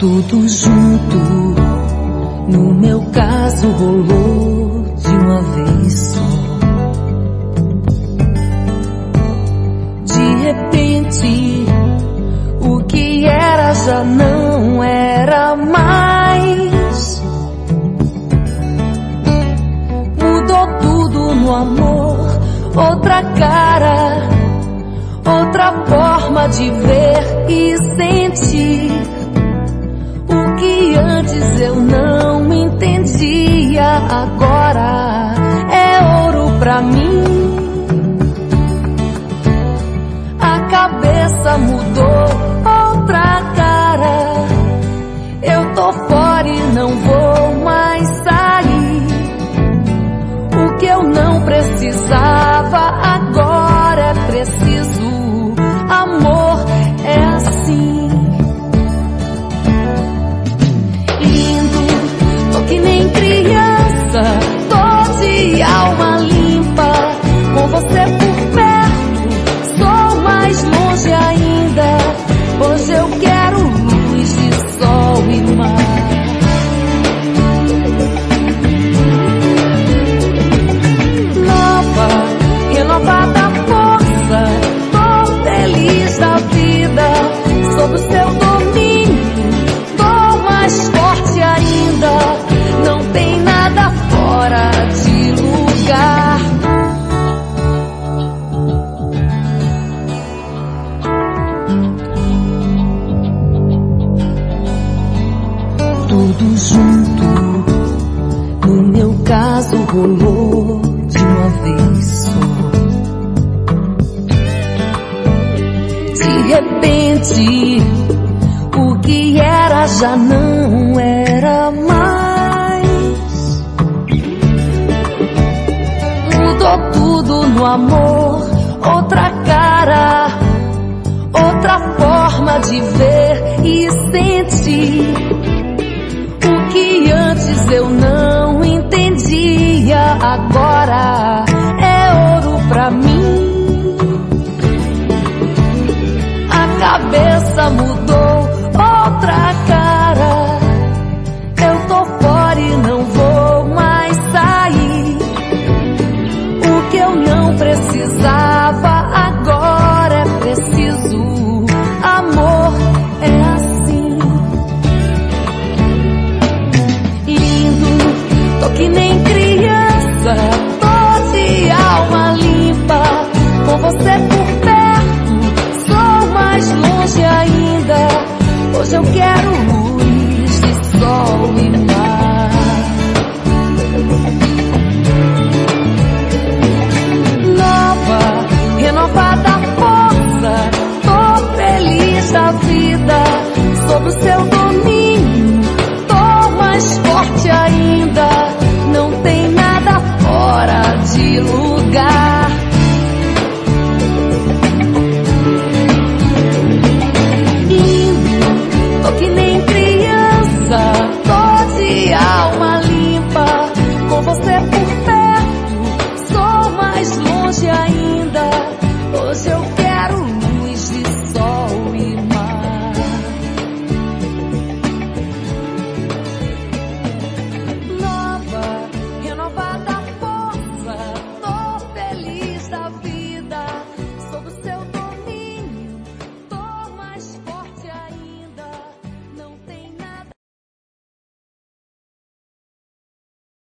Tudo junto, no meu caso rolou de uma vez só. De repente, o que era já não era mais. Mudou tudo no amor, outra cara, outra forma de ver e sentir. O que antes eu não entendia, agora é ouro pra mim. A cabeça mudou, outra cara. Eu tô fora e não vou mais sair. O que eu não precisava, agora é preciso. Amor é assim. Que nem criança, tô de alma limpa. Com você por perto, sou mais longe ainda. Hoje eu quero luz de sol e mar. Nova, renovada força, tô feliz da vida. Sob o seu domínio, tô mais forte ainda. Não tem nada fora de lugar. Tudo junto, no meu caso rolou de uma vez só. De repente, o que era já não era mais. Mudou tudo no amor, outra cara, outra forma de ver e sentir. O que antes eu não entendia, agora é ouro pra mim. A cabeça mudou,